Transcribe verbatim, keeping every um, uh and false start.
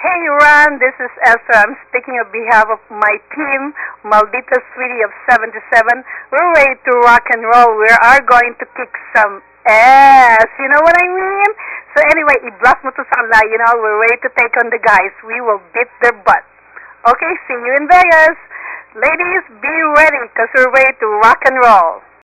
Hey Ron, this is Esther. I'm speaking on behalf of my team, Maldita Sweetie of seventy-seven. We're ready to rock and roll. We are going to kick some ass. You know what I mean? So anyway, i-blast mo to Sanla. You know, we're ready to take on the guys. We will beat their butt. Okay, see you in Vegas. Ladies, be ready because we're ready to rock and roll.